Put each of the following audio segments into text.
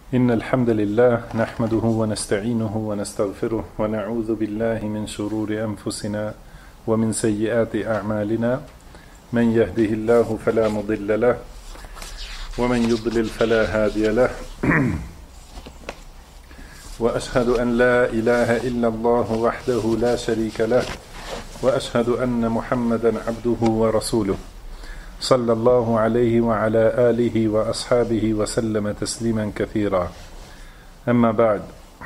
إن الحمد لله نحمده ونستعينه ونستغفره ونعوذ بالله من شرور أنفسنا ومن سيئات أعمالنا من يهده الله فلا مضل له ومن يضلل فلا هادي له وأشهد أن لا إله إلا الله وحده لا شريك له وأشهد أن محمدا عبده ورسوله صلى الله عليه وعلى آله وأصحابه وسلم تسليما كثيرا أما بعد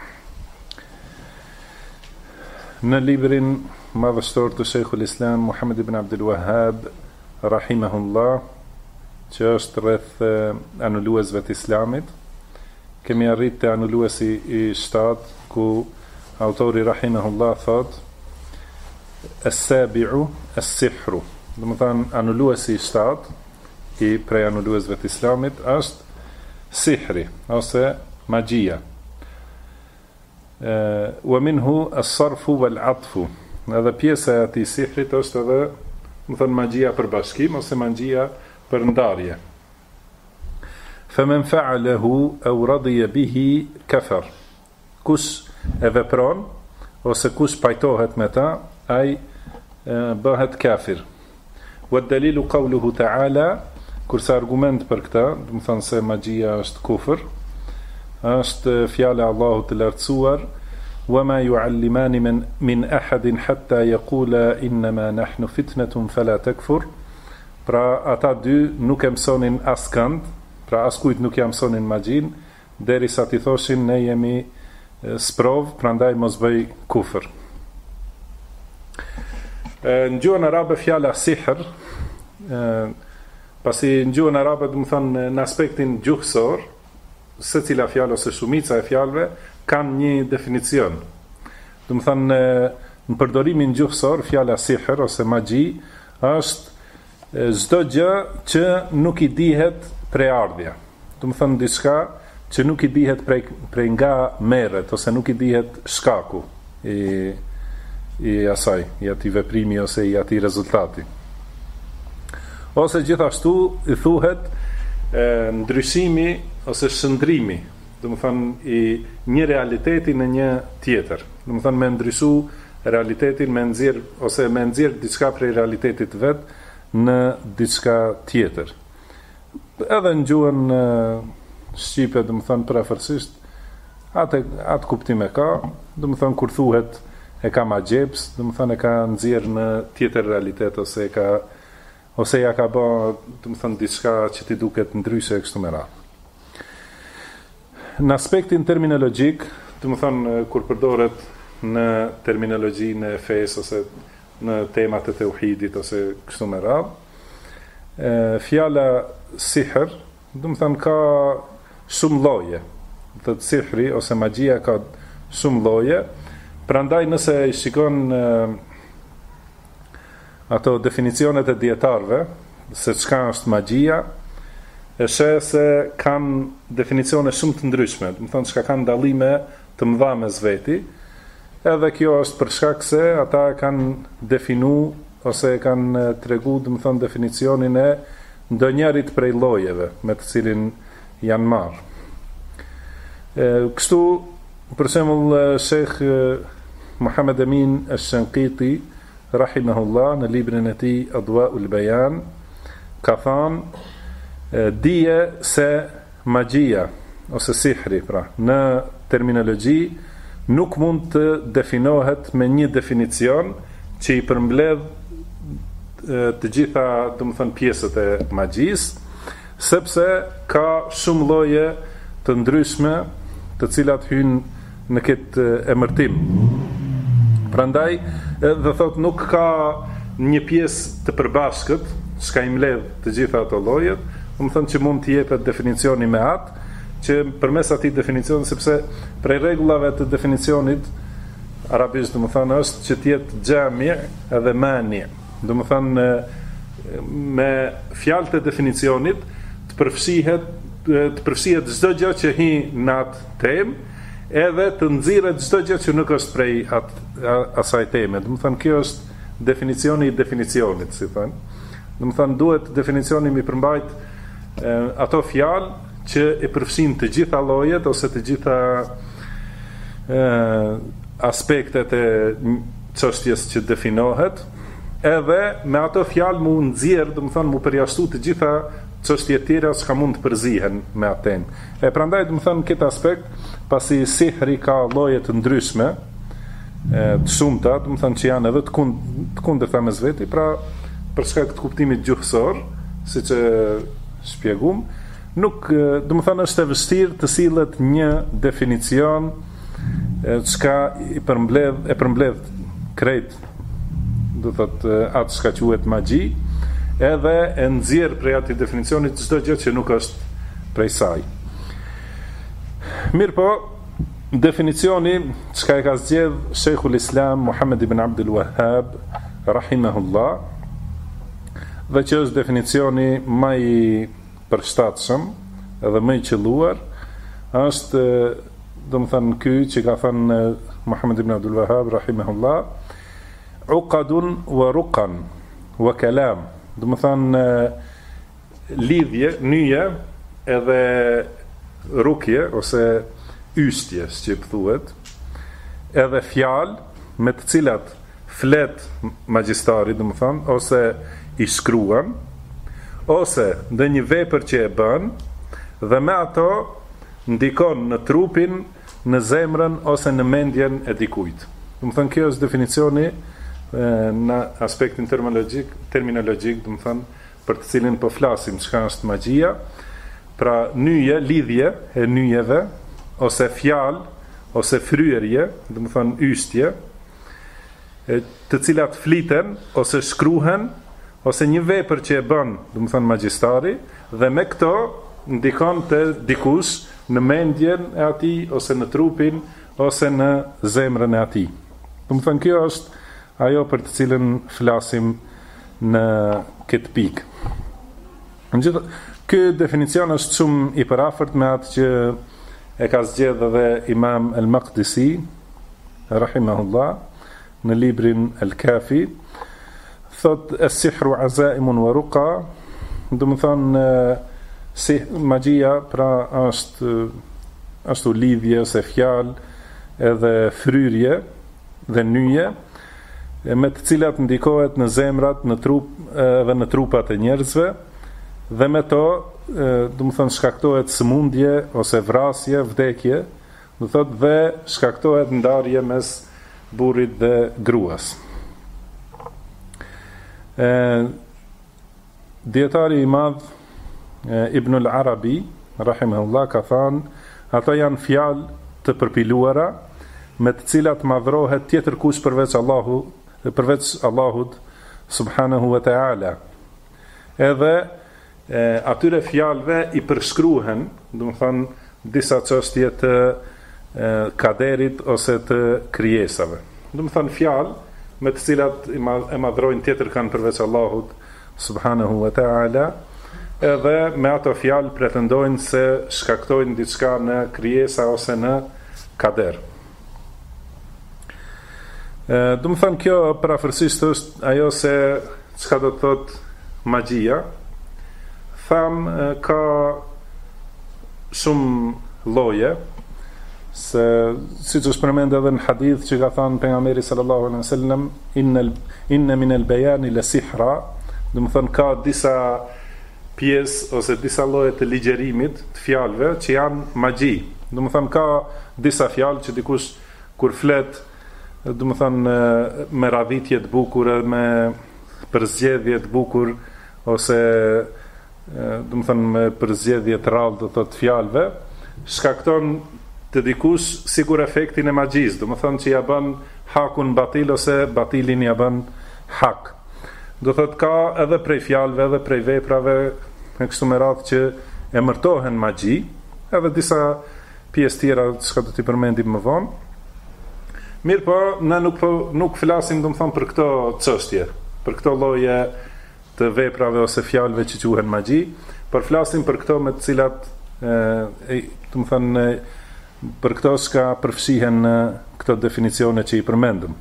në librin madhështor të Sheikhul Islam Muhammad ibn Abdul Wahhab rahimahullah, që është rreth anulluesve të Islamit, kemi arrit te anulluesi i 7, ku autori rahimahullah thot as-sabi'u as-sihru. Do të thonë anulluesi i 7 i prej anulluesve të Islamit është sihri ose magjia. Wa minhu as-sarfu wal-'atfu. Edhe pjesa e atij sihrit është edhe, do të thonë, magjia për bashkim ose magjia për ndarje. Faman fa'alahu aw radiya bihi kafar. Kush e vepron ose kush pajtohet me ta, ai bëhet kafir. والدليل قوله تعالى، kurse argument për këtë, do të thonë se magjia është kufër, është fjala e Allahut të lartësuar: "Wama yu'allimani min ahadin hatta yaqula innama nahnu fitnatun fala takfur." Pra ata dy nuk e mësonin askënd, pra askujt nuk ja mësonin magjin, derisa ti thoshin ne jemi sprov, prandaj mos bëj kufër. Në gjuhën arabe fjala sihr, pasi në gjuhën arabe do të thonë në aspektin gjuhësor, secila fjalë ose shumica e fjalëve kanë një definicion. Do të thonë në përdorimin gjuhësor fjala sihr ose magji është çdo gjë që nuk i dihet prej ardhja. Do të thonë diçka që nuk i dihet prej nga merret ose nuk i dihet shkaku i asaj, i atij veprimi ose i atij rezultati. Ose gjithashtu i thuhet ndryshimi ose shndrimi, do të thonë i një realiteti në një tjetër. Do të thonë me ndryshu realitetin, me nxjerr diçka prej realitetit vet në diçka tjetër. Edhe në gjuhën shqipe, do të thonë prefersisht atë kuptim e ka, do të thonë kur thuhet e ka magjeps, do të thonë e ka nxjerr në tjetër realitet ose ja ka bë, do të thonë diçka që ti duket ndryshe kështu me radhë. Në aspektin terminologjik, do të thonë kur përdoret në terminologjinë e fesë ose në temat e tauhidit ose kështu me radhë, fjala sihr, do të thonë ka shumë lloje. Do të sihri ose magjia ka shumë lloje. Prandaj nëse i shikon ato definicionet e dietarëve se çka është magjia, e sheh se kanë definicione shumë të ndryshme, do të thonë çka kanë dallime të mëdha mes veti. Edhe kjo është për shkak se ata kanë definu ose kanë tregu, do të thonë, definicionin e ndonjërit prej llojeve me të cilin janë marrë. Kështu, për shembull, Sheikh Muhammad Amin al-Shanqiti rahimahullah në librin e tij Adwa'ul Bayan ka thënë dije se magjia ose sihri, pra, në terminologji nuk mund të definohet me një definicion që i përmbledh të gjitha, do të thonë, pjesët e magjisë, sepse ka shumë lloje të ndryshme të cilat hyjnë në këtë emërtim. Prandaj, dhe thot, nuk ka një pjesë të përbashkët çka i mbledh të gjitha ato llojet, do të thonë që mund të jepet definicioni me atë, që përmes atij definicioni, sepse prej rregullave të definicionit arabisht, do të thonë, është që të jetë xhami edhe mani. Do të thonë me fjalët e definicionit të përfshihet çdo gjë që hi në atë temë, edhe të nxirret çdo gjë që nuk është prej asaj teme. Do të thonë kjo është definicioni i definicionit, si thënë. Do të thonë duhet definicioni mi përmbajt ato fjalë që e përfshin të gjitha llojet ose të gjitha aspektet e çështjes që definohet, edhe me ato fjalë mu nxjerr, domethënë mu përjashtu të gjitha çështje tjera që mund të përzihen me atë. E prandaj domethënë këtë aspekt, pasi sihri ka lloje të ndryshme, të shumta, domethënë që janë edhe të kundërta mes veti, pra për shkak të kuptimit gjuhësor, siç e shpjegum, nuk domethënë është e vështirë të sillet një definicion çka e përmbledh krejt, do thotë atë çka quhet magji, edhe e nxjerr prej atij definicionit çdo gjë që nuk është prej saj. Mirë po, definicioni çka e ka zgjedh Sheikhul Islam Muhammad ibn Abdul Wahhab rahimahullah, dhe që është definicioni më i përshtatshëm edhe më i qelluar, është domethënë ky që ka thënë Muhammad ibn Abdul Wahhab rahimahullah, uqadun wa ruqan wa kalam, domethënë lidhje, nyje edhe rukje ose ystje, si thuhet, edhe fjalë me të cilat flet magjistari, domethënë, ose i shkruan, ose dhe një vepër që e bën, dhe me ato ndikon në trupin, në zemrën ose në mendjen e dikujt. Domethënë kjo është definicioni në aspektin terminologjik, domethënë për të cilin po flasim, çka është magjia. Pra nyje, lidhje e nyjeve, ose fjalë, ose fryerje, domethënë ystje, të cilat fliten ose shkruhen, ose një vepër që e bën, domethënë magjistari, dhe me këto ndikon te dikush në mendjen e atij, ose në trupin, ose në zemrën e atij. Domethënë kjo është ajo për të cilën flasim në këtë pikë. Ky definicion është shumë i parafort me atë që e ka zgjedhë edhe Imam al-Maqdisi rahimahullah në librin al-Kafi. Thot as-sihru azaimun wa ruqa, domethënë si magjia pra është lidhje ose fjalë edhe fryrje dhe nyje, me të cilat ndikohet në zemrat, në trup dhe në trupat e njerëzve, dhe me to domethënë shkaktohet sëmundje ose vrasje, vdekje, do thotë, dhe shkaktohet ndarje mes burrit dhe gruas. Dietari i madh Ibn al-Arabi rahimahullah ka thënë, ato janë fjalë të përpiluara me të cilat madhrohet tjetër kush përveç Allahut subhanahu wa ta'ala. Edhe atyre fjalëve i përshkruhen, domethënë, disa çështje të kaderit ose të krijesave. Domethënë fjalë me të cilat e madhrojnë tjetër kanë përveç Allahut subhanahu wa ta'ala, edhe me ato fjalë pretendojnë se shkaktojnë diçka në krijesa ose në kader. Domethënë kjo parafërsisht është ajo se çka do të thotë magjia. Tham ka shumë lloje, se siç është përmendur edhe në hadith që ka thënë pejgamberi sallallahu alaihi wasallam, inna min al-bayan la sihra, domethënë ka disa pjesë ose disa lloje të ligjerimit të fjalëve që janë magji. Domethënë ka disa fjalë që dikush kur flet, domethënë me radhitje të bukur, me përzgjedhje të bukur, ose domethënë me përzgjedhje të rrallë të thotë fjalëve, shkakton të dikush sigur efektin e magjisë, domethënë që ja bën hakun batil ose batilin ja bën hak. Do thotë ka edhe prej fjalëve, edhe prej veprave me kështu me radhë që emërtohen magji, edhe disa pjesë tjera që do t'i përmendim më vonë. Mirë po, ne nuk flasim domethënë për këto çështje, për këto lloje të veprave ose fjalëve që quhen magji, por flasim për këto me të cilat domethënë për këto që përfshihen në këto definicione që i përmendëm.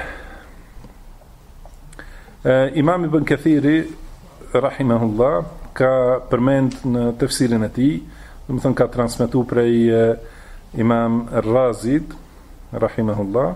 Imam Ibn Kathiri rahimahullah ka përmend në tefsirin e tij, domethënë ka transmetuar prej Imam Razid rahimahullah,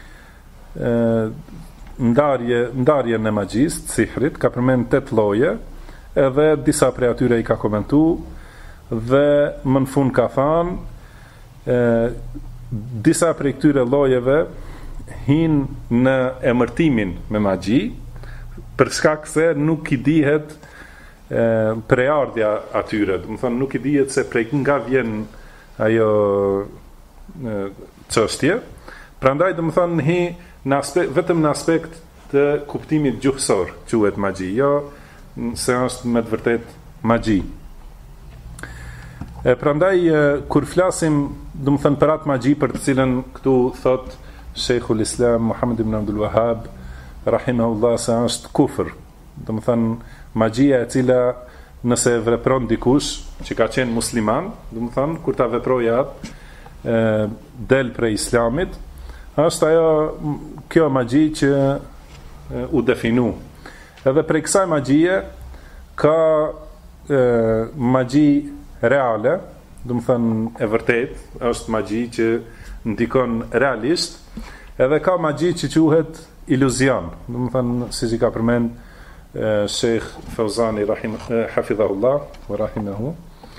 ndarjen e magjisë, sihrit, ka përmend 8 lloje, edhe disa prej atyre i ka komentuar dhe më në fund ka thënë disa prej këtyre llojeve hin në emërtimin me magji, për shkak se nuk i dihet prejardhja atyre, do të thonë nuk i dihet se prej nga vjen ajo çështje. Prandaj do të thonë hi në aspekt, vetëm në aspekt të kuptimit gjuhësor quhet magji, jo se është me të vërtet magji. Prandaj kur flasim do të thënë për atë magji për të cilën këtu thot Sheikhul Islam Muhammad ibn Abdul Wahhab rahimahullah se është kufër, do të thënë magjia e cila nëse vepron dikush që ka qenë musliman, do të thënë kur ta veprojë atë del prej islamit, është ajo kjo magji që u definu. Edhe prej kësaj magjie ka magji reale, do të thënë e vërtet, është magji që ndikon realisht, edhe ka magji që quhet iluzion, do të thënë siç i ka përmend Sheikh Fawzani hafidhahullah wa rahimahu.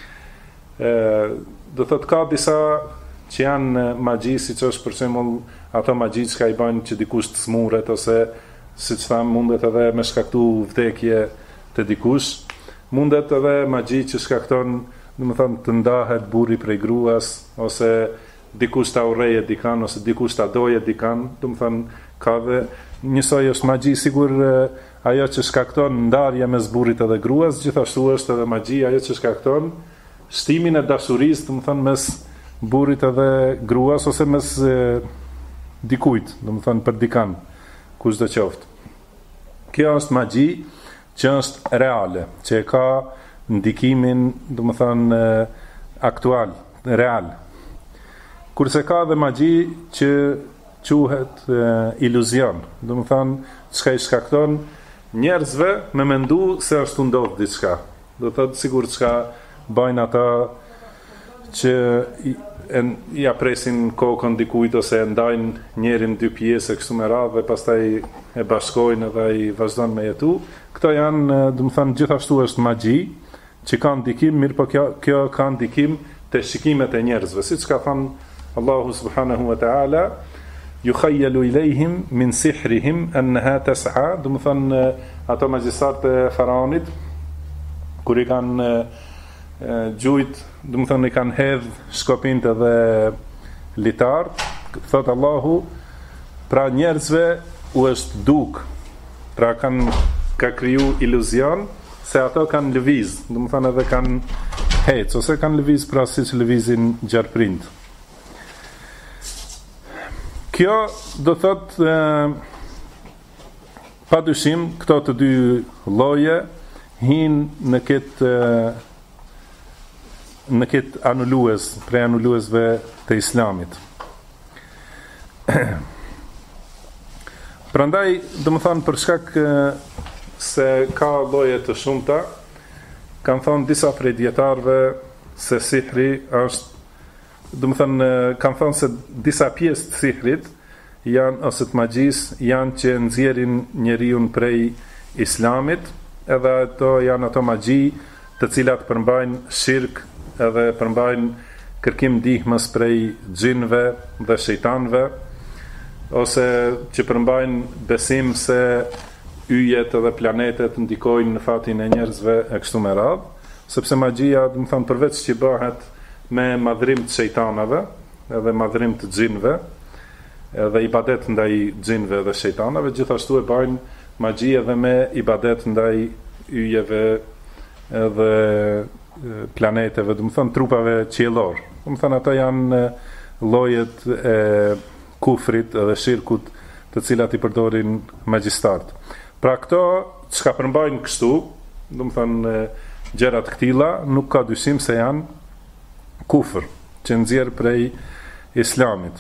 Do thot ka disa që janë magji, siç është për shembull ato magji që i bajnë që dikush të smuret, ose siç tham mundet edhe me shkaktu vdekje të dikush, mundet edhe magji që shkakton, do të thonë të ndahet burri prej gruas, ose dikush ta urreje dikan, ose dikush ta doje dikan, do të thonë ka dhe njësoj është magji sigur ajo që shkakton ndarje mes burrit edhe gruas, gjithashtu është edhe magji ajo që shkakton shtimin e dashurisë, do të thonë mes burrit edhe gruas, ose mes dikujt, do të thonë për dikan, kushdo qoftë. Kjo është magji që është reale, që ka ndikimin, do të thonë aktual, real. Kurse ka dhe magji që quhet iluzion, do të thonë çka i shkakton njerëzve me mendu se është ndodhur diçka. Do thotë sigur çka bajnë ata që ja presin kokën dikujt, ose ndajnë njërin dy pjesë kështu me radhë dhe pastaj e bashkojnë dhe ai vazhdon me jetu. Këto janë, do të thonë gjithashtu është magji që ka ndikim, mirë po kjo ka ndikim te shikimet e njerëzve, siç ka thënë Allahu subhanahu wa ta'ala, yukhayyalu ilayhim min sihrihim annaha tas'a, do të thonë ato magjistarët e faraonit kur i kanë gjujt, do të thonë i kanë hedh shkopint edhe litart, thot Allahu, pra njerëzve u është duk, pra ka kriju iluzion se ato kanë lëviz, do të thonë edhe kanë hec, ose kanë lëviz pra siç lëvizin gjarprind. Kjo do thot padyshim këto të dy lloje hin në këtë anulues, prej anuluesve të islamit. Prandaj, do më thonë për shkak se ka lloje të shumta, kanë thonë disa prej dietarëve se sihri është, do më thënë, kanë thonë se disa pjesë të sihrit janë, ose të magjisë, janë që nxjerrin njeriu prej islamit, edhe ato janë ato magji të cilat përmbajnë shirk edhe përmbajnë kërkim ndihmës prej xhinëve dhe shejtanëve, ose që përmbajnë besim se yjet edhe planetet ndikojnë në fatin e njerëzve e kështu me radhë, sepse magjia, do më thënë, përveç që bëhet me madhrim të shejtanëve edhe madhrim të xhinëve, edhe ibadet ndaj xhinëve dhe shejtanëve, gjithashtu e bajnë magji edhe me ibadet ndaj yjeve edhe planeteve, do të thonë trupave qiellor. Do të thonë ata janë llojet e kufrit edhe shirkut të cilat i përdorin magjistarët. Pra këto çka përmbajnë kështu, do të thonë gjërat këtilla, nuk ka dyshim se janë kufër, që nxjerr prej islamit.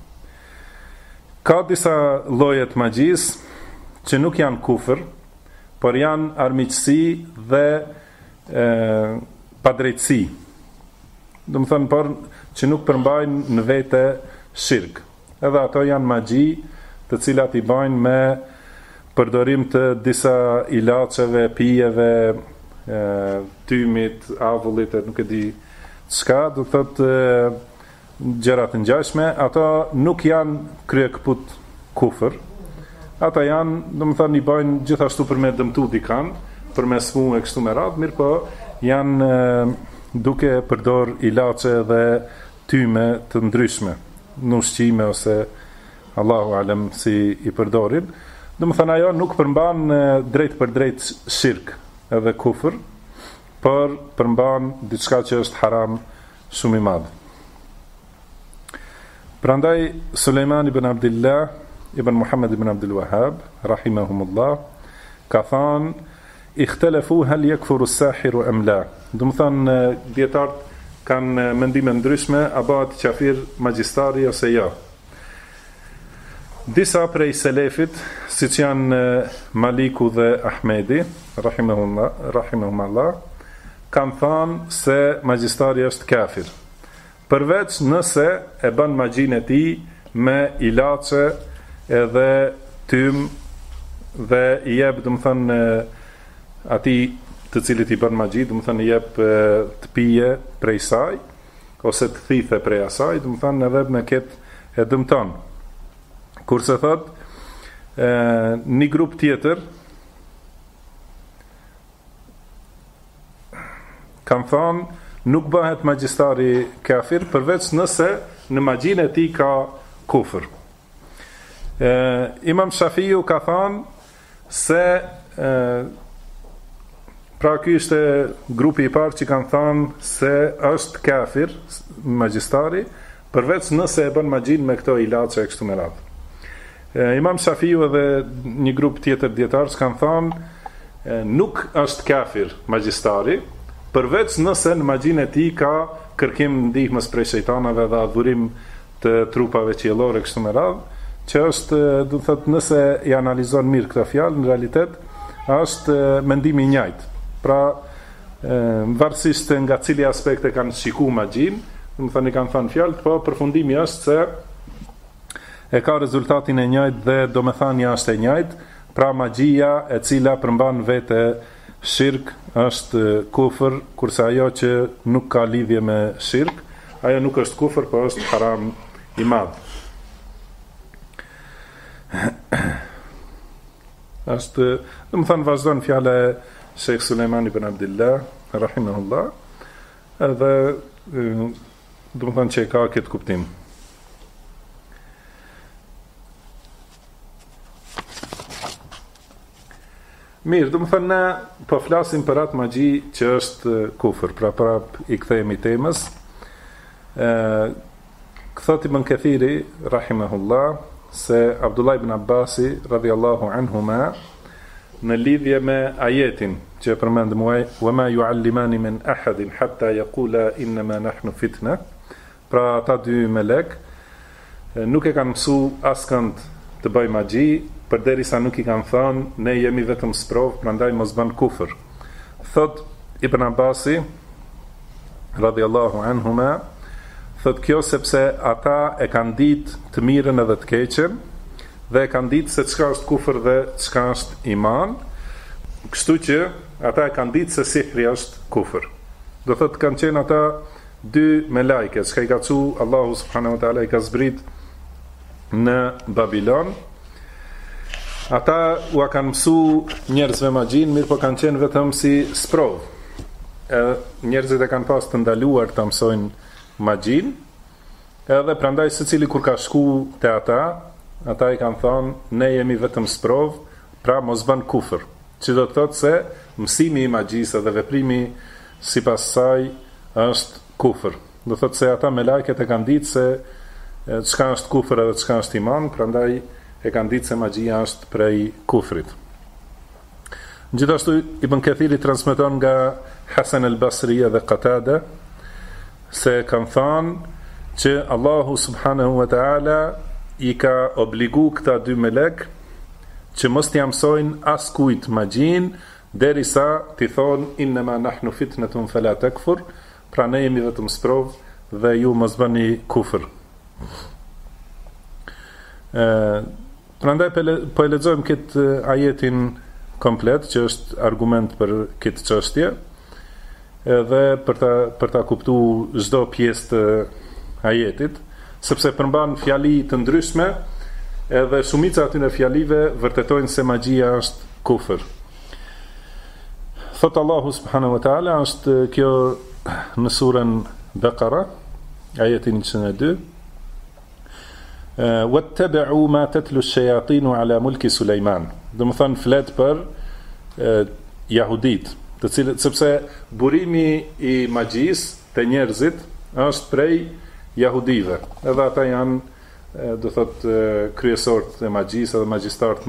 Ka disa lloje të magjisë që nuk janë kufër, por janë armiqësi dhe padrejtësi. Do më thënë, por që nuk përmbajnë në vete shirk. Edhe ato janë magji të cilat i bajnë me përdorim të disa ilaçeve, pijeve, tymit, avullit, nuk e di çka, do thotë gjërat të ngjashme, ato nuk janë kryekëput kufër. Ata janë, do më thënë, i bajnë gjithashtu për me dëmtu dikan, për me smu e kështu me radhë, mirë po janë duke përdor ilaçe dhe tyme të ndryshme, në ushqime ose Allahu alem si i përdorin. Do më thënë, ajo nuk përmban drejt për drejt shirk edhe kufër, por përmban diçka që është haram shumë i madh. Prandaj Sulejman ibn Abdillah ibn Muhammad ibn Abdul Wahhab rahimahumullah ka thënë ikhtalafu hal yakfuru as-sahiru am la. Do të thonë dietarët kanë mendime ndryshme a bëhet kafir magjistari ose jo. Disa prej selefit, siç janë Maliku dhe Ahmedi rahimahumullah, kanë thënë se magjistari është kafir, përveç nëse e bën magjin e tij me ilaçe edhe tym dhe i jep, do të thënë, atij të cilit i bën magji, do të thënë i jep të pije prej saj ose të thithe prej asaj, do të thënë edhe me këtë e dëmton. Kurse thot një grup tjetër kanë thënë nuk bëhet magjistari kafir përveç nëse në magjin e tij ka kufër. Imam Shafiu ka thënë se pra ky ishte grupi i parë që kanë thënë se është kafir magjistari përveç nëse e bën magjin me këto ilaçe e kështu me radhë. Imam Shafiu edhe një grup tjetër dietarës kanë thënë nuk është kafir magjistari përveç nëse në magjin e tij ka kërkim ndihmës prej shejtanave dhe adhurim të trupave qiellore kështu me radhë, që është, do të thotë, nëse i analizon mirë këtë fjalë, në realitet është mendimi i njëjtë. Pra, varësisht nga cili aspekt e kanë shikuar magjin, do të thonë i kanë thënë fjalë, po përfundimi është se e ka rezultatin e njëjtë dhe domethënia është e njëjtë. Pra magjia e cila përmban vete shirk është kufër, kurse ajo që nuk ka lidhje me shirk, ajo nuk është kufër, por është haram i madh. Është, do të thënë, vazhdon fjala e Sheikh Sulejman ibn Abdillah rahimahullah, edhe do të thënë që ka këtë kuptim. Mirë, do të thënë ne po flasim për atë magji që është kufër, pra prap i kthehemi temës. Thot Ibn Kathiri rahimahullah se Abdullah ibn Abbasi radhiyallahu anhuma në lidhje me ajetin që përmendëm wama yuallimani min ahadin hatta yaqula inma nahnu fitna, pra ata dy melek nuk e kanë mësu askënd të bëj magji përderisa nuk i kanë thënë ne jemi vetëm sprov, prandaj mos bën kufër. Thot Ibn Abbasi radhiyallahu anhuma, thot kjo sepse ata e kanë ditë të mirën edhe të keqen dhe e kanë ditë se çka është kufër dhe çka është iman, kështu që ata e kanë ditë se sihri është kufër. Do thot kanë qenë ata dy me lajke, çka i ka thu Allahu subhanahu wa taala i ka zbrit në Babilon. Ata u kanë mësu njerëzve magjin, mirë po kanë qenë vetëm si sprov. Njerëzit e kanë pas të ndaluar të mësojnë magjin, edhe prandaj secili kur ka shku te ata i kanë thonë ne jemi vetëm sprov, pra mos bën kufër, që do të thotë se mësimi i magjisë dhe veprimi sipas saj është kufër. Do thotë se ata me lajket e kanë ditë se çka është kufër edhe çka është iman, prandaj e kanë ditë se magjia është prej kufrit. Gjithashtu Ibn Kathiri transmeton nga Hasan al-Basri dhe Qatada se kanë thënë që Allahu subhanahu wa ta'ala i ka obligu këta dy melek që mos t'i mësojnë as kujt magjin derisa ti thonë innama nahnu fitnatun fala takfur, pra ne jemi vetëm sprov dhe ju mos bëni kufër. Prandaj po e lexojmë këtë ajetin komplet, që është argument për këtë çështje, edhe për ta kuptuar çdo pjesë të ajetit, sepse përmban fjali të ndryshme, edhe shumica aty në fjalive vërtetojnë se magjia është kufër. Thot Allahu subhanahu wa taala, është kjo në surën Baqara, ajetin 102, wattabi'u ma tatlu ash-shayatinu ala mulki Sulejman. Do të thonë flet për jahudit, të cilët, sepse burimi i magjisë te njerëzit është prej jahudive. Edhe ata janë, do thot, kryesorët e magjisë dhe magjistarët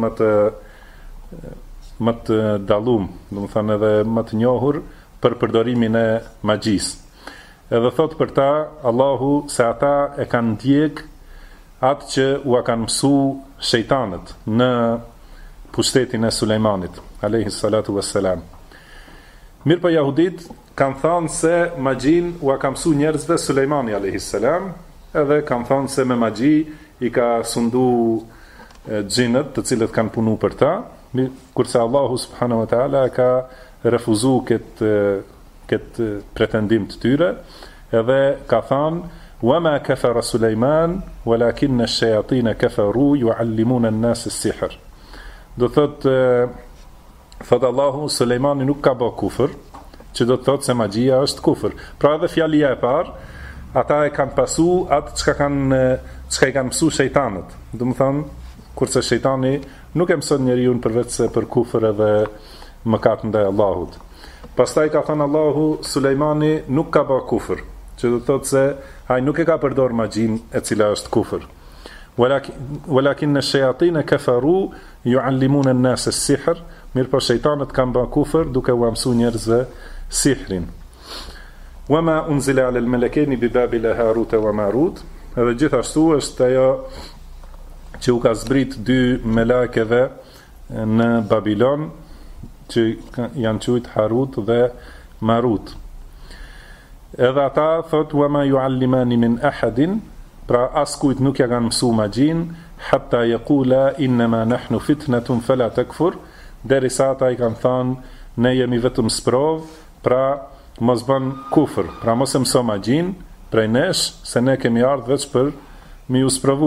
më të dallum, do të thonë edhe më të njohur për përdorimin e magjisë. Edhe thot për ta Allahu se ata e kanë ndjek atë që u kanë mësu shejtanët në pushtetin e Sulejmanit alayhi salatu wassalam. Mirë po jahudit kanë thënë se magjin u ka mësu njerëzve Sulejmani alayhi salam, edhe kanë thënë se me magji i ka sundu xhinët, të cilët kanë punu për ta, kurse Allahu subhanahu wa taala ka refuzu këtë pretendim të tyre, edhe ka thënë وما كفر سليمان ولكن الشياطين كفروا يعلمون الناس السحر. Do thot Allahu, Sulejmani nuk ka bë kufër, që do të thot se magjia është kufër. Pra edhe fjalia e parë, ata e kanë pasu atë çka i kanë mësu shejtanët. Do të thonë, kurse shejtani nuk e mëson njeriu përveç se për kufër edhe mëkat ndaj Allahut. Pastaj ka thënë Allahu, Sulejmani nuk ka bë kufër, që do të thot se ai nuk e ka përdor magjin e cila është kufër. Walakin ash-shayatin kafaru yu'allimuna an-nas as-sihr, mirë po shejtanët kanë bërë kufër duke u mësuar njerëzve sihrin. Wama unzila 'ala al-malakaini bi Babila Harut wa Marut, edhe gjithashtu është ajo që u ka zbrit dy melekeve në Babilon, që janë quajtur Harut dhe Marut. Edhe ata thot wama yu'allimani min ahadin, pra askujt nuk ja kanë mësu magjin, hatta yaqula innama nahnu fitnatun fala takfur, derisa ata i kanë thënë ne jemi vetëm sprov, pra mos bën kufër, pra mos e mëso magjin prej nesh, se ne kemi ardhur veç për mi u sprovu.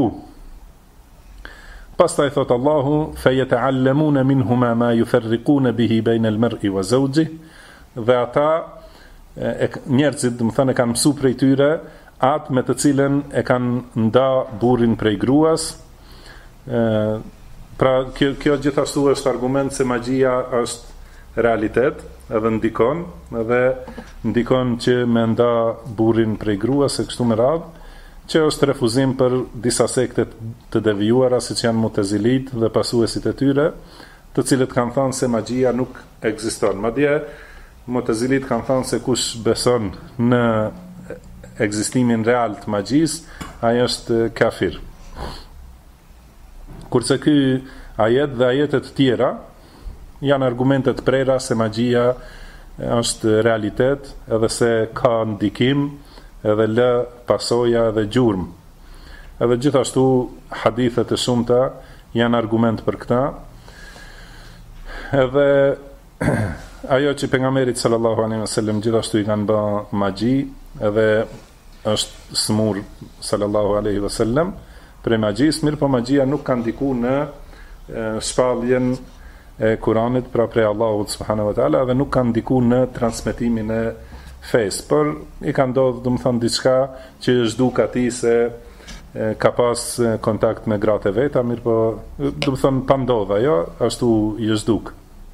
Pastaj thot Allahu, fayata'allamuna minhuma ma yufarriquna bihi bayna al-mar'i wa zawjihi, dhe ata njerëzit, do të thënë, kanë mësu prej tyre atë me të cilën e kanë nda burrin prej gruas. Pra kjo gjithashtu është argument se magjia është realitet, edhe ndikon që me nda burrin prej gruas e kështu me radhë, që është refuzim për disa sekte të devijuara, siç janë Mu'tazilit dhe pasuesit e tyre, të cilët kanë thënë se magjia nuk ekziston. Madje Mu'tazilit kanë thënë se kush beson në ekzistimin real të magjisë, ai është kafir. Kurse ky ajet dhe ajetet tjera janë argumente të prera se magjia është realitet, edhe se ka ndikim, edhe lë pasoja edhe gjurmë. Edhe gjithashtu hadithet e shumta janë argument për këta. Edhe ajo që pejgamberit sallallahu alaihi wasallam gjithashtu i kanë bë magji, edhe është smur sallallahu alaihi wasallam për magjisë, mirë po magjia nuk ka ndikuar në shpalljen e Kuranit pra prej Allahut subhanahu wa taala, dhe nuk ka ndikuar në transmetimin e fesë, por i ka ndodhur, do të thonë, diçka që është duk atij se ka pas kontakt me gratë e veta, mirë po, do të thonë, pa ndodhur ajo, ashtu i është duk.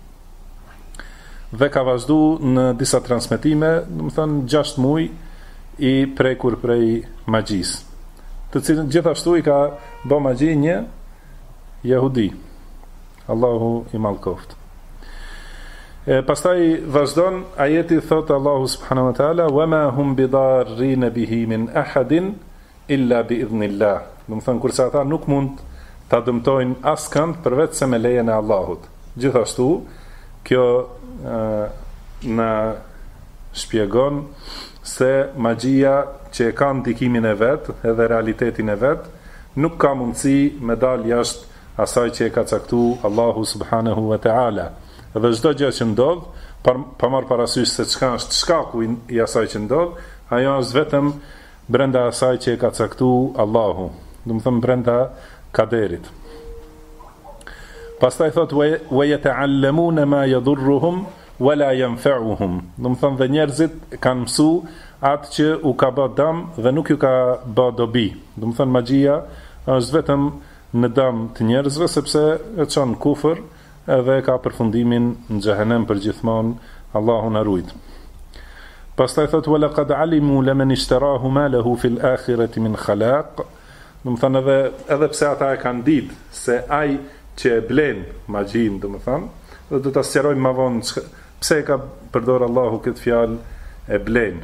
Dhe ka vazhdu në disa transmetime, do të thonë 6 muaj i prekur prej magjisë, të cilën gjithashtu i ka bë magji një jehudi. Allahu i mallkoft. Pastaj vazhdon ajeti, thot Allahu subhanahu wa taala wama hum bidarrin bihi min ahadin illa bi idhnillah. Do të thonë, kurse ata nuk mund ta dëmtojnë askënd përveç se me lejen e Allahut. Gjithashtu kjo na shpjegon se magjia që e ka ndikimin e vet edhe realitetin e vet nuk ka mundësi me dal jashtë asaj që e ka caktuar Allahu subhanahu wa taala. Dhe çdo gjë që ndodh, pa marr parasysh se çka është shkaku i asaj që ndodh, ajo është vetëm brenda asaj që e ka caktuar Allahu, do të thënë brenda kaderit. Pastaj thot wa yata'allamuna ma yadhurruhum wala yanfa'uhum. Do të thënë dhe njerëzit kanë mësuar atë që u ka bë dëm dhe nuk ju ka bë dobi. Do të thënë magjia është vetëm në dëm të njerëzve sepse e çon kufër edhe ka përfundimin në xhehenem për gjithmonë, Allahu na ruaj. Pastaj thot wala qad alimu liman ishtarahu ma lahu fil akhirati min khalaq. Do të thënë edhe pse ata e kanë ditë se ai që e blen magjin, do të thënë, dhe do ta sqarojmë më vonë pse ka përdor Allahu këtë fjalë e blen.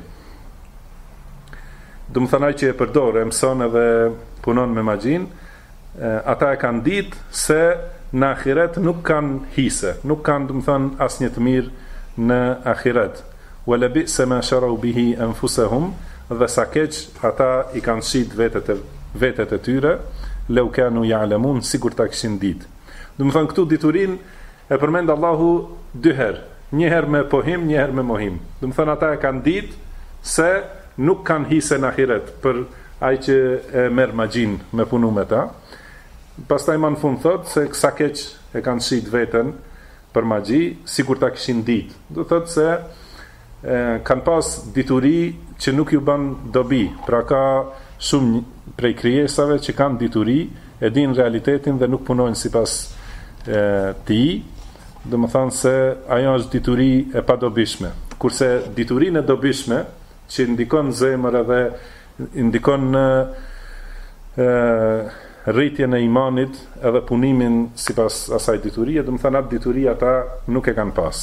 Do të thënë ai që e përdor, e mëson edhe punon me magjin, ata e kanë ditë se në ahiret nuk kanë hise, nuk kanë, do të thënë, asnjë të mirë në ahiret. Wala bi'sa ma sharu bihi anfusahum, dhe sa keq ata i kanë shit vetet e tyre, law kanu ya'lamun, sikur ta kishin ditë. Do të thënë këtu diturinë e përmend Allahu dy herë, një herë me pohim, një herë me mohim. Do të thënë ata e kanë ditë se nuk kanë hise në ahiret për ai që e merr magjin me punu me ta. Pastaj më në fund thot se sa keq e kanë shit veten për magji, sikur ta kishin ditë. Do thotë se kanë pas dituri që nuk ju bën dobi. Pra ka shumë prej krijesave që kanë dituri, e din realitetin dhe nuk punojnë sipas tij. Do të thonë se ajo është dituri e padobishme. Kurse diturinë e dobishme që ndikon zemër edhe ndikon në rritjen e imanit edhe punimin sipas asaj diturie, do të thënë atë dituri ata nuk e kanë pas.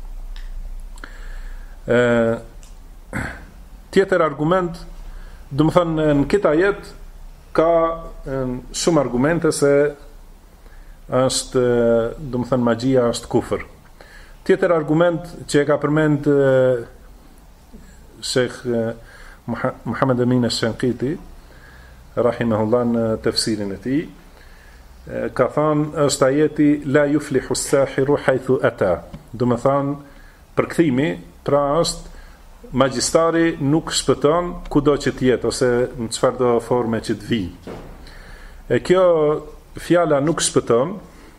Tjetër argument, do të thënë në këtë ajet ka shumë argumente se është, do të thënë magjia është kufër. Tjetër argument që e ka përmend Sheikh Muhammad Amin al-Shanqiti rahimahullah në tefsirin e tij, ka thënë është ajeti la yuflihu as-sahiru haythu ata. Do të thënë përkthimi, pra është magjistari nuk shpëton kudo që të jetë ose në çfarëdo forme që të vijë. E kjo fjala nuk shpëton,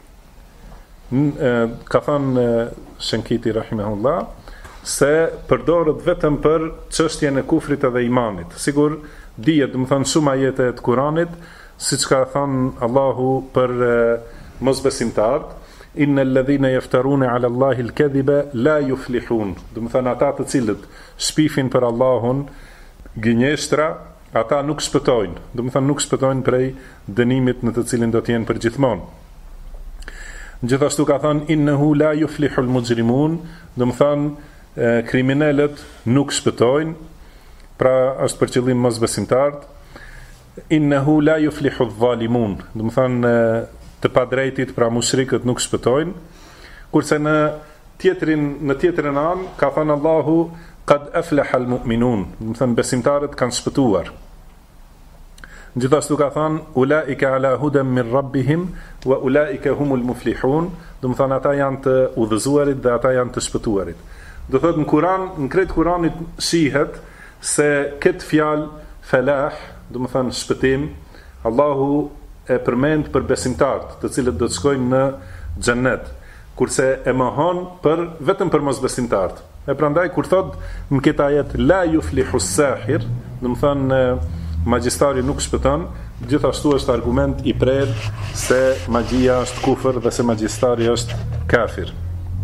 ka thënë Shankiti rahimahullah, se përdoret vetëm për çështjen e kufrit edhe imanit. Sigur dihet, do të thënë shumë ajete të Kuranit, siç ka thënë Allahu për mosbesimtarët, innal ladhina yaftaruna ala Allahi al-kadhiba la yuflihun. Do të thënë ata të cilët shpifin për Allahun gënjeshtra, ata nuk shpëtojnë. Do të thënë nuk shpëtojnë prej dënimit në të cilin do të jenë përgjithmonë. Gjithashtu ka thënë innahu la yuflihu al-mujrimun, do të thënë kriminalët nuk shpëtojnë, pra është për qëllim mosbesimtarët. Innahu la yuflihu adh-dhalimun, do të thënë të padrejtit, pra mushrikët nuk shpëtojnë. Kurse në tjetrën anë ka thënë Allahu qad aflaha al-mu'minun, do të thënë besimtarët kanë shpëtuar. Gjithashtu ka thënë ulaika ala hudan min rabbihim wa ulaika humul muflihun, do të thënë ata janë të udhëzuarit dhe ata janë të shpëtuarit. Do thotë në Kur'an, në krejt Kur'anit shihet se këtë fjalë falah, do të thënë shpëtim, Allahu e përmend për besimtarët, të cilët do të shkojnë në xhennet, kurse e mohon vetëm për mosbesimtarët. E prandaj kur thot në këtë ajet la yuflihu as-sahir, do të thënë magjistari nuk shpëton, gjithashtu është argument i prerë se magjia është kufër dhe se magjistari është kafir.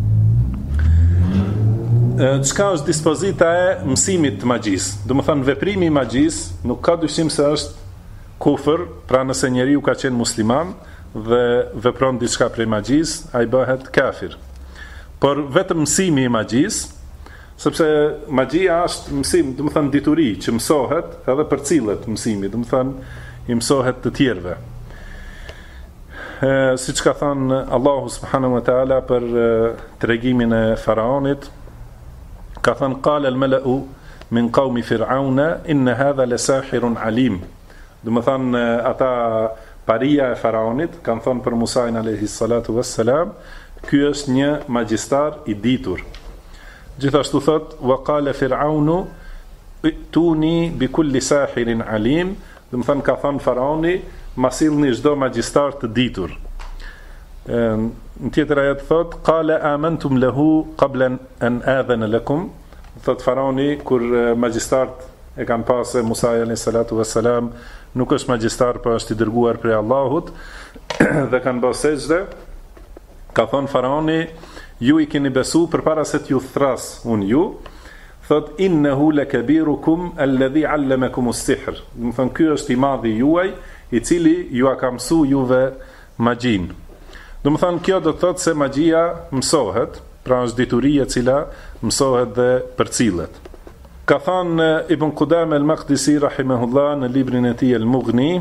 Çka është dispozita e mësimit të magjisë? Do të thënë veprimi i magjisë nuk ka dyshim se është kufër, pra nëse njeriu ka qenë musliman dhe vepron diçka prej magjisë, ai bëhet kafir. Por vetëm mësimi i magjisë, sepse magjia është mësim, do të thënë dituri që mësohet edhe për cilët mësimi, do të thënë i mësohet të tjerëve. Si që ka thënë Allahu subhanahu wa ta'ala për tregimin e faraonit, ka thënë qala al-mala'u min qaumi fir'auna inna hadha lasahirun alim. Do të thënë ata paria e faraonit kanë thënë për Musa alayhi salatu wassalam, ky është një magjistar i ditur. Gjithashtu thot wa qala fir'aunu tuni bi kulli sahirin alim. Do të thënë ka thënë faraoni, ma sillni çdo magjistar të ditur. Në tjetër ajet thot qala amantum lahu qabla an adhana lakum. Thot faraoni kur magjistart e kanë pasë Musa alayhi salatu wassalam nuk është magjistar, por është i dërguar prej Allahut dhe kanë bërë sejdë, ka thënë faraoni, ju i keni besu përpara se t'ju thras unë ju. Thot innehu lakabirukum alladhi allamakum as-sihr. Do të thënë ky është i madhi juaj i cili ju a ka mësu juve magjin. Do të thënë kjo do të thotë se magjia mësohet, pra është dituria e cila mësohet dhe përcillet. Ka thënë Ibn Qudame al-Maqdisi rahimahullah në librin e tij al-Mughni,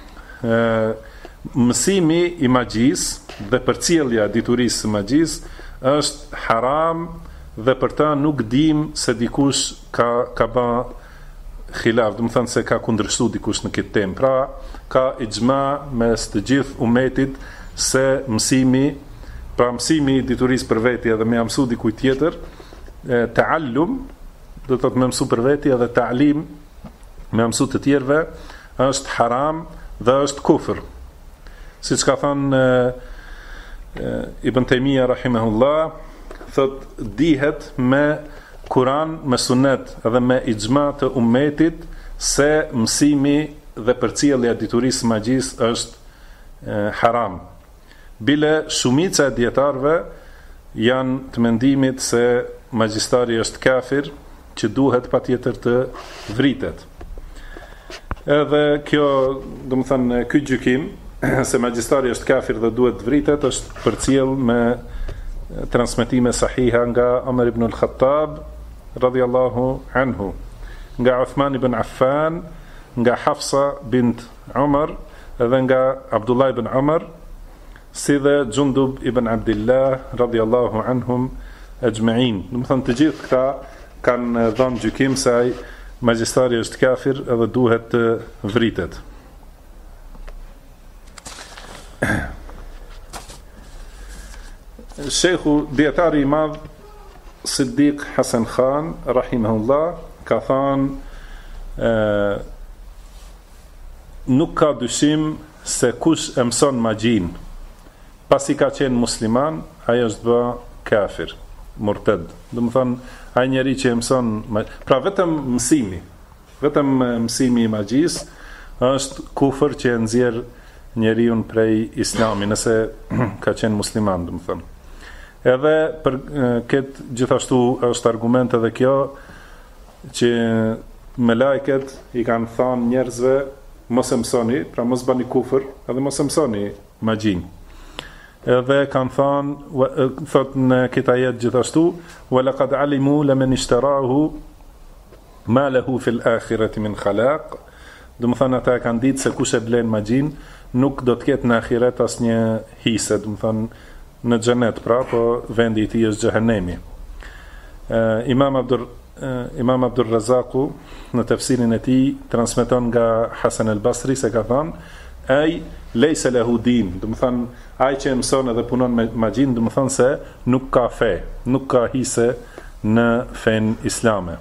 mësimi i magjisë dhe përcjellja e diturisë së magjisë është haram dhe për ta nuk dim se dikush ka bë khilaf, do të thënë se ka kundërshtu dikush në këtë temë. Pra ka ixhma mes të gjithë umetit se mësimi i diturisë për veti edhe me mësu dikujt tjetër, ta'allum do të thotë me mësu për veti edhe ta'lim me mësu të tjerëve është haram dhe është kufër. Siç ka thënë Ibn Taymija rahimahullah, thot dihet me Kur'an, me sunet edhe me ixhma të ummetit se mësimi dhe përcjellja e diturisë së magjisë është haram. Bile shumica e dietarëve janë të mendimit se magjistari është kafir që duhet patjetër të vritet. Edhe kjo, do të thënë, ky gjykim se magjistari është kafir dhe duhet të vritet është përcjell me transmetime sahiha nga Omer ibn al-Khattab radhiyallahu anhu, nga Uthman ibn Affan, nga Hafsa bint Umar edhe nga Abdullah ibn Umar, si dhe Jundub ibn Abdillah radhiyallahu anhum ajma'in. Do të thënë të gjithë këta kanë dhënë gjykim se ai magjistari është kafir edhe duhet të vritet. Shekhu dietari i madh Siddiq Hasan Khan rahimahullah ka thënë nuk ka dyshim se kush e mëson magjin pasi ka qenë musliman, ai është bë kafir, murted. Do të thonë ai njeri që e mëson, pra vetëm mësimi i magjisë është kufër që e nxjerr njeriu prej Islamit nëse ka qenë musliman, do të thonë. Edhe për këtë gjithashtu është argument edhe kjo që melajket i kanë thënë njerëzve mos e mësoni, pra mos bani kufër, edhe mos e mësoni magjin. Edhe kanë thënë, thot në këtë ajet gjithashtu, wa laqad alimu laman ishtarahu ma lahu fil akhirati min khalaq. Do të thonë ata kanë ditë se kush e blen magjin nuk do të ketë në ahiret asnjë hise, do të thonë në xhenet, pra, po vendi i tij është xhehenemi. Imam Abdur Razaku në tefsirin e tij transmeton nga Hasan al-Basri se ka thënë ai leysa lahu din, do të thonë ai që mëson edhe punon me magjin, do të thonë se nuk ka fe, nuk ka hise në fen islame.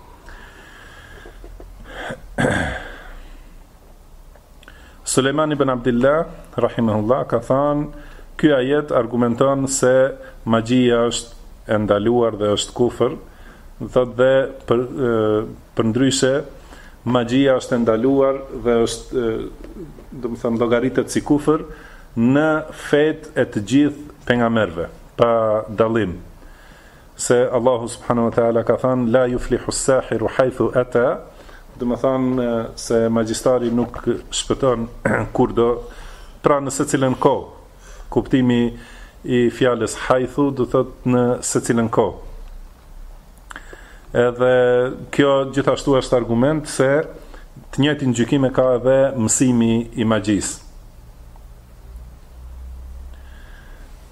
Sulejman ibn Abdillah rahimahullah ka thënë ky ajet argumenton se magjia është e ndaluar dhe është kufër, thotë dhe për ndryshe magjia është e ndaluar dhe është do të them llogaritet si kufër në fetë e të gjithë pejgamberëve pa dallim. Se Allahu subhanahu wa taala ka thënë la yuflihu as-sahiru haythu ata, do të thonë se magjistari nuk shpëton kurdo, pra në secilën kohë. Kuptimi i fjalës haythu do thotë në secilën kohë. Edhe kjo gjithashtu është argument se të njëjtin gjykim e ka edhe mësimi i magjisë.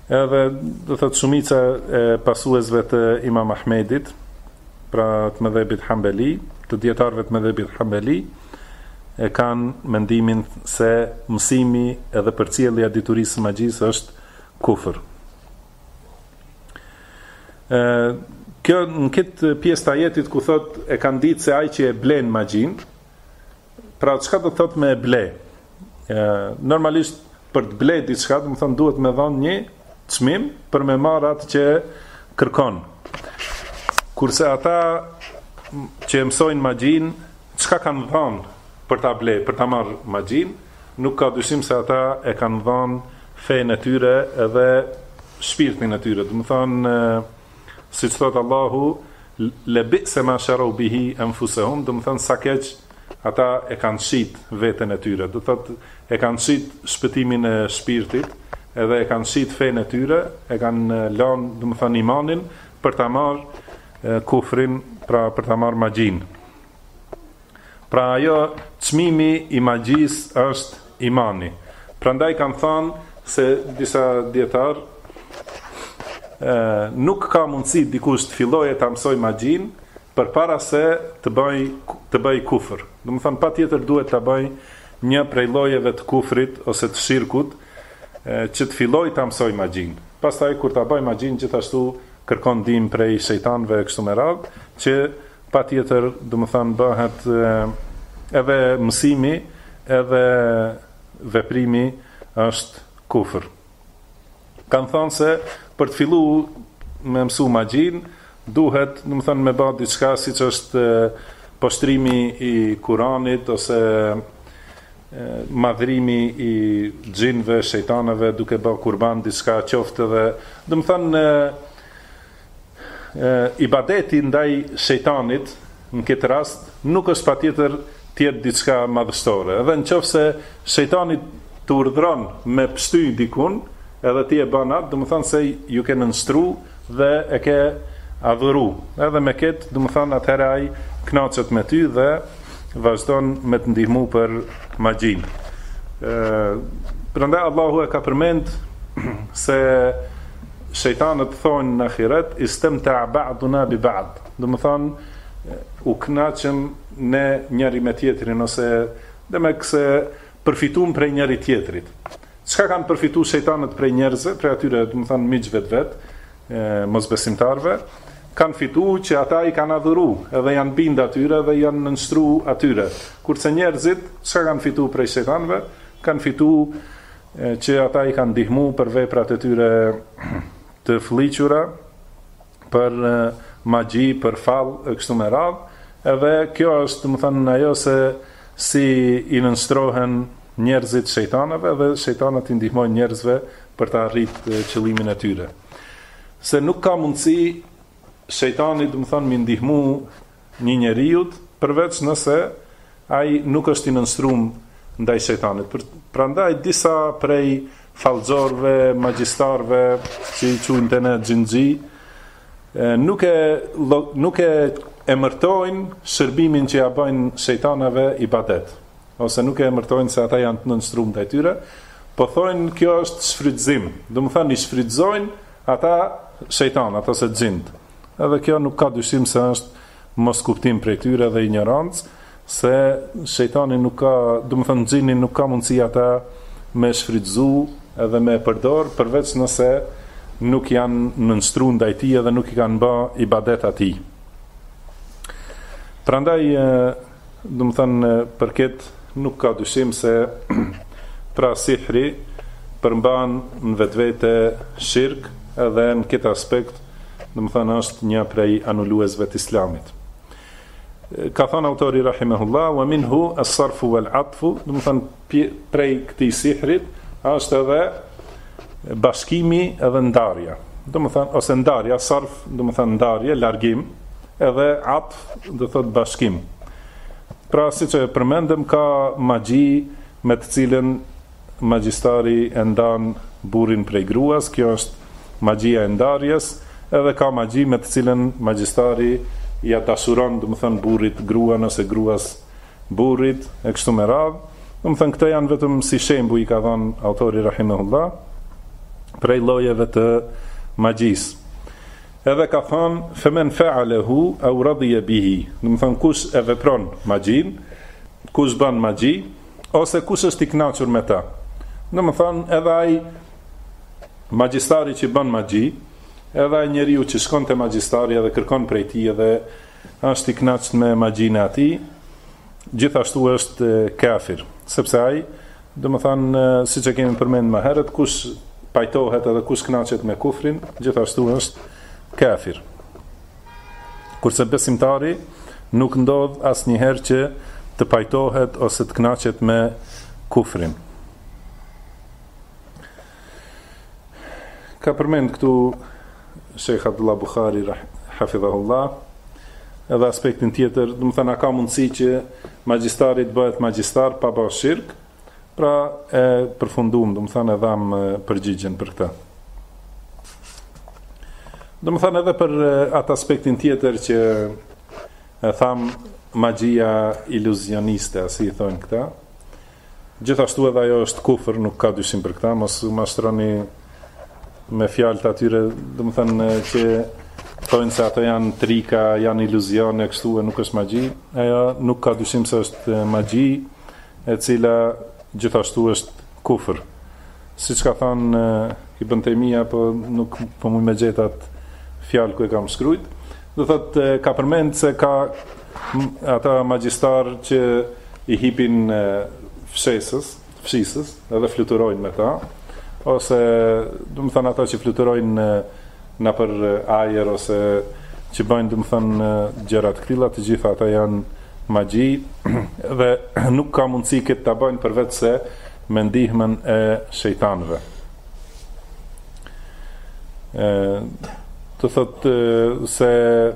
Edhe do thot shumica e pasuesve të Imam Ahmedit, pra të mëdhebit Hambeli, të dietarëve të mëdhebit Hambeli, e kanë mendimin se mësimi edhe përcjellja diturisë së magjisë është kufër. Kjo në këtë pjesë të ajetit ku thot e kanë ditë se ai që e blen magjin, pra çka do të thot me e ble? Normalisht për të ble diçka, do të thonë duhet me dhënë një çmim për me marrë atë që kërkon. Kurse ata që mësojnë magjin, çka kanë dhënë për ta ble, për ta marrë magjin, nuk ka dyshim se ata e kanë dhënë fenë e tyre edhe shpirtin e tyre. Do të thonë siç thot Allahu, le bi'sa ma sharu bihi anfusahum, do të thonë sa keq ata e kanë shit veten e tyre. Do thot e kanë shit shpëtimin e shpirtit, edhe e kanë shit fenë e tyre, e kanë lënë, do të thonë imanin për ta marrë kufrin, pra për ta marrë magjin. Pra ajo çmimi i magjisë është imani. Prandaj kanë thënë se disa dietar nuk ka mundësi dikush të fillojë ta mësoj magjin përpara se të bëj kufër. Do të thonë patjetër duhet ta bëj një prej llojeve të kufrit ose të shirkut që të fillojë ta mësoj magjin. Pastaj kur ta bëj magjin, gjithashtu kërkon ndihmë prej shejtanëve kështu me radhë, që patjetër do të thonë bëhet edhe mësimi edhe veprimi është kufër. Kanë thënë se për të filluar me mësu magjin, duhet, do të thonë, me bë diçka siç është poshtrimi i Kuranit ose madhrimi i xhinëve, shejtanëve, duke bë kurban diçka qoftë edhe, do të thonë, ibadeti ndaj shejtanit në këtë rast nuk është patjetër të jetë diçka madhështore. Edhe nëse shejtani të urdhron me pshty dikun, edhe ti e bën atë, do të thonë se ju ke nënstru dhe e ke adhuru. Edhe me këtë, do të thonë atëherë ai kënaqet me ty dhe vazhdon me të ndihmu për magjin. Prandaj Allahu e ka përmend se shejtanët thonë në ahiret istamta ba'duna bi ba'd. Do të thonë u kënaqem ne njëri me tjetrin, ose demek se përfitum prej njëri tjetrit. Çka kanë përfitu shejtanët prej njerëzve, prej atyre, do të thonë miqve të vet, mosbesimtarve, kanë fitu që ata i kanë adhuru, edhe janë bind atyre dhe janë nënstru atyre. Kurse njerëzit, çka kanë fitu prej shejtanëve, kanë fitu që ata i kanë ndihmu për veprat e tyre të fëlliqura, për magji, për fallë, kështu me radhë, edhe kjo është, do të thonë, ajo se si i nënstrohen njerëzit shejtanëve dhe shejtanët i ndihmojnë njerëzve për të arritur qëllimin e tyre. Se nuk ka mundësi shejtani, do të thonë, mi ndihmu një njeriu përveç nëse ai nuk është i nënstruar ndaj shejtanit. Prandaj disa prej fallxorëve, magjistarëve, që i quajnë të ne xhinxhi, nuk e emërtojnë shërbimin që ja bëjnë shejtanëve ibadet, ose nuk e emërtojnë se ata janë të nënstruar ndaj tyre, po thonë kjo është shfrytëzim. Do të thonë i shfrytëzojnë ata shejtanat ose xhint. Edhe kjo nuk ka dyshim se është mos kuptim prej tyre dhe ignorancë, se shejtani nuk ka, do të thonë xhini nuk ka mundësi ata me shfrytëzu edhe me përdor, përveç nëse nuk janë nënstruar ndaj tij edhe nuk i kanë bë ibadet atij. Prandaj, do të thonë, për këtë nuk ka dyshim se pra sihri përmban në vetvete shirk, edhe në këtë aspekt, do të thonë, është një prej anuluesve të Islamit. Ka thënë autori rahimahullah, wa minhu as-sarfu wal-'atfu, do të thonë prej këtij sihrit është edhe bashkimi edhe ndarja. Do të thonë, ose ndarja, sarf, do të thonë ndarje, largim, edhe atf, do të thotë bashkim. Pra, si që përmendëm, ka magji me të cilën magjistari e ndan burrin prej gruas, kjo është magjia e ndarjes, edhe ka magji me të cilën magjistari ja dashuron, do të thënë, burrit gruan ose gruas burrit, e kështu me radhë. Do të thënë, këto janë vetëm si shembull, i ka dhënë autori rahimahullah, prej llojeve të magjisë. Edhe ka thonë femen fa'alehu au radhiya bihi, do të thonë kush e vepron magjin, kush bën magji ose kush është i kënaqur me ta. Do të thonë edhe ai magjistari që bën magji, edhe ai njeriu që shkon te magjistari dhe kërkon prej tij dhe është i kënaqur me magjinë e tij, gjithashtu është kafir, sepse ai, do të thonë siç e kemi përmendur më herët, kush pajtohet edhe kush kënaqet me kufrin, gjithashtu është kafir. Kurse besimtari nuk ndodh asnjëherë që të pajtohet ose të kënaqet me kufrin. Ka përmend këtu Sheikh Abdullah Bukhari hafidhahullah edhe aspektin tjetër, do të thënë a ka mundësi që magjistari të bëhet magjistar pa bërë shirk, pra e përfunduam, do të thënë e dham përgjigjen për këtë. Do më thënë edhe për atë aspektin tjetër që e tham magjia iluzioniste, si i thonë këta. Gjithashtu edhe ajo është kufër, nuk ka dyshim për këta, mos u mashtroni me fjalët atyre, do më thënë që thonë se ato janë trika, janë iluzione, kështu e nuk është magji. Ajo nuk ka dyshim se është magji, e cila gjithashtu është kufër. Siç ka thënë Ibn Taymija, po nuk po më gjetat fjalë ku e kam shkruajt, do thotë ka përmend se ka ata magjistar që i hipin fshisës edhe fluturojnë me ta, ose do të thënë ata që fluturojnë nëpër ajër ose që bëjnë do të thënë gjëra të tilla, të gjitha ata janë magji dhe nuk ka mundësi këtë ta bëjnë përveç se me ndihmën e shejtanëve. Të thotë se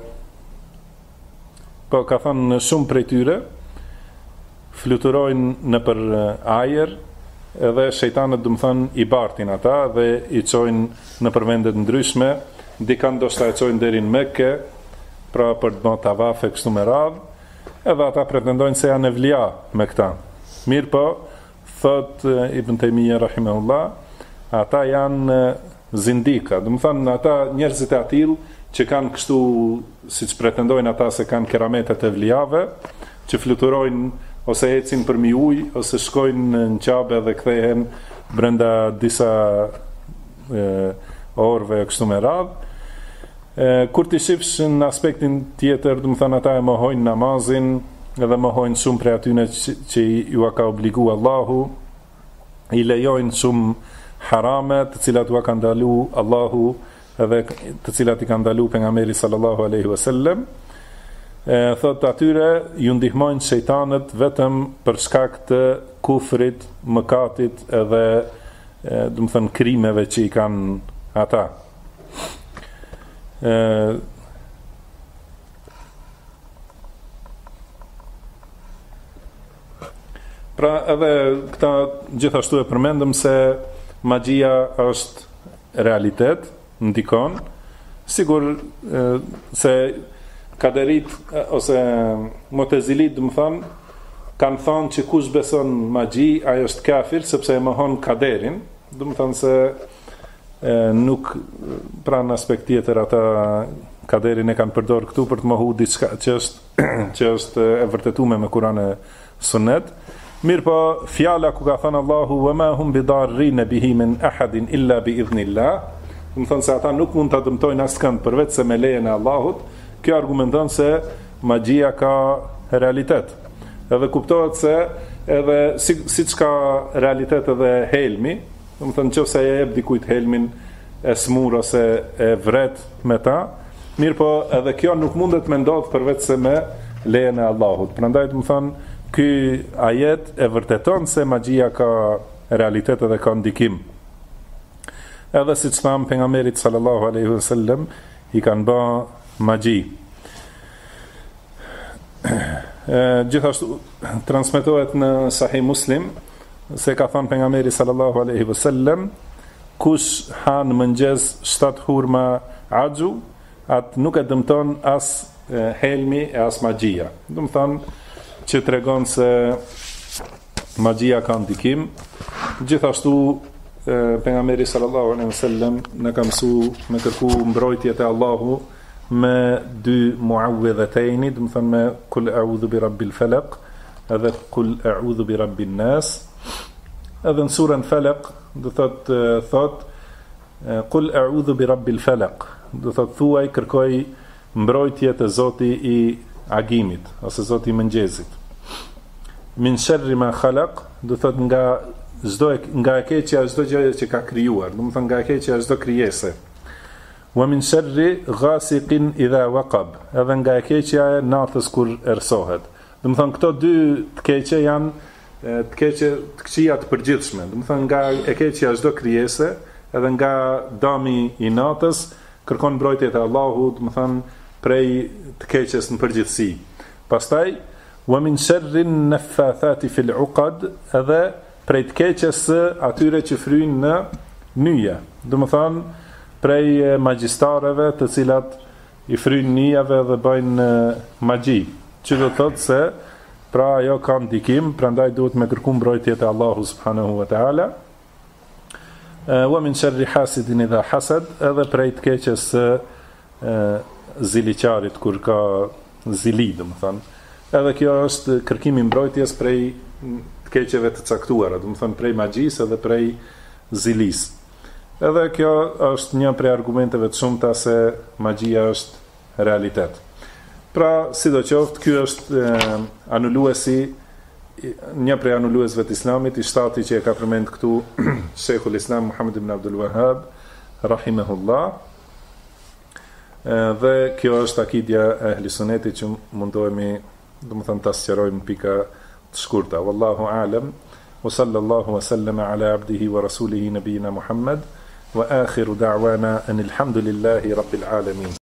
po ka thënë shumë prej tyre fluturojnë nëpër ajër edhe shejtanët do të thënë i bartin ata dhe i çojnë nëpër vende të ndryshme, dika ndoshta e çojnë deri në Mekë, pra për të bërë tavafe kështu me radhë, edhe ata pretendojnë se janë evlia me këta. Mirë po, thot Ibn Taymija rahimahullah, ata janë zindika, do të thonë ata njerëzit e atill që kanë kështu, siç pretendojnë ata se kanë kerametet e vlijave, që fluturojnë ose ecin përmi ujë ose shkojnë në Qabe dhe kthehen brenda disa orëve kështu me radhë. Kur ti shifsh në aspektin tjetër, do të thonë ata e mohojnë namazin, edhe mohojnë shumë prej atyre që ju ka obliguar Allahu, i lejojnë shumë harame, të cilat u ka ndalu Allahu edhe të cilat i ka ndalu pejgamberi sallallahu alaihi wasallam. Thot atyre ju ndihmojnë shejtanët vetëm për shkak të kufrit, mëkatit edhe do të thënë krimeve që i kanë ata. Pra edhe këta gjithashtu e përmendëm se magjia është realitet, ndikon, sigur se kaderit ose motezilit, do të thonë, kanë thënë që kush beson magji, ai është kafir sepse e mohon kaderin, do të thonë se nuk, pra në aspekt tjetër ata kaderin e kanë përdorur këtu për të mohuar diçka që është e vërtetuar me Kur'an e Sunnet. Mirë po, fjala ku ka thënë Allahu wa ma hum bidarrin bihi min ahadin illa bi idhnillah, do të thonë se ata nuk mund ta dëmtojnë askënd përveç se me lejen e Allahut. Kjo argumenton se magjia ka realitet. Edhe kuptohet se edhe siç ka realitet edhe helmi, do të thonë nëse e jep dikujt helmin e smur ose e vret me ta, mirë po edhe kjo nuk mundet me ndodh përveç se me lejen e Allahut. Prandaj do të thonë ky ajet e vërteton se magjia ka realitet edhe ka ndikim. Edhe siç tham pejgamberit sallallahu alaihi wasallam i kanë bë magji. Gjithashtu transmetohet në Sahih Muslim se ka thënë pejgamberi sallallahu alaihi wasallam, kush han mëngjes 7 hurma axhu, atë nuk e dëmton as helmi e as magjia. Do të thonë që tregon se magjia ka ndikim. Gjithashtu pejgamberi sallallahu alaihi wasallam na ka mësu me kërku mbrojtje te Allahu me dy muawwidhatayn, do të thonë me kul a'udhu bi rabbil falaq edhe kul a'udhu bi rabbin nas. Edhe në surën Falaq do thot kul a'udhu bi rabbil falaq, do thot thuaj kërkoj mbrojtje te Zoti i agimit ose Zoti i mëngjesit. Min sharri ma khalaq, do thot nga e keqja çdo gjë që ka krijuar, do të thonë nga e keqja çdo krijese. Wa min sharri ghasiqin idha waqab, edhe nga e keqja e natës kur ersohet. Do të thonë këto dy të keqe janë të këqija të përgjithshme. Do të thonë nga e keqja çdo krijese, edhe nga dami i natës kërkon mbrojtje te Allahu, do të thonë prej të keqes në përgjithësi. Pastaj wa min sharri naffathati fil uqad, edhe prej të keqes së atyre që fryjnë në nyje, do të thonë prej magjistareve të cilat i fryjnë nyjeve dhe bëjnë magji, që do thotë se pra ajo ka ndikim, prandaj duhet me kërku mbrojtje te Allahu subhanahu wa taala. Wa min sharri hasidin idha hasad, edhe prej të keqes së ziliqarit kur ka zili, do të thonë. Edhe kjo është kërkimi mbrojtjes prej të keqeve të caktuara, do të thonë prej magjisë edhe prej zilis. Edhe kjo është një prej argumenteve të shumta se magjia është realitet. Pra, sidoqoftë, ky është anuluesi, një prej anuluesve të Islamit, i shtati që e ka përmend këtu Sheikhul Islam Muhammad ibn Abdul Wahhab rahimahullah. Dhe kjo është akidja e ehli sunetit që mundohemi, do të thonë, ta sqarojmë pika të shkurta. Wallahu a'lam, wa sallallahu wa sallama ala abdihi wa rasulihi nabiyina Muhammad, wa akhiru da'wana anil hamdulillahi rabbil alamin.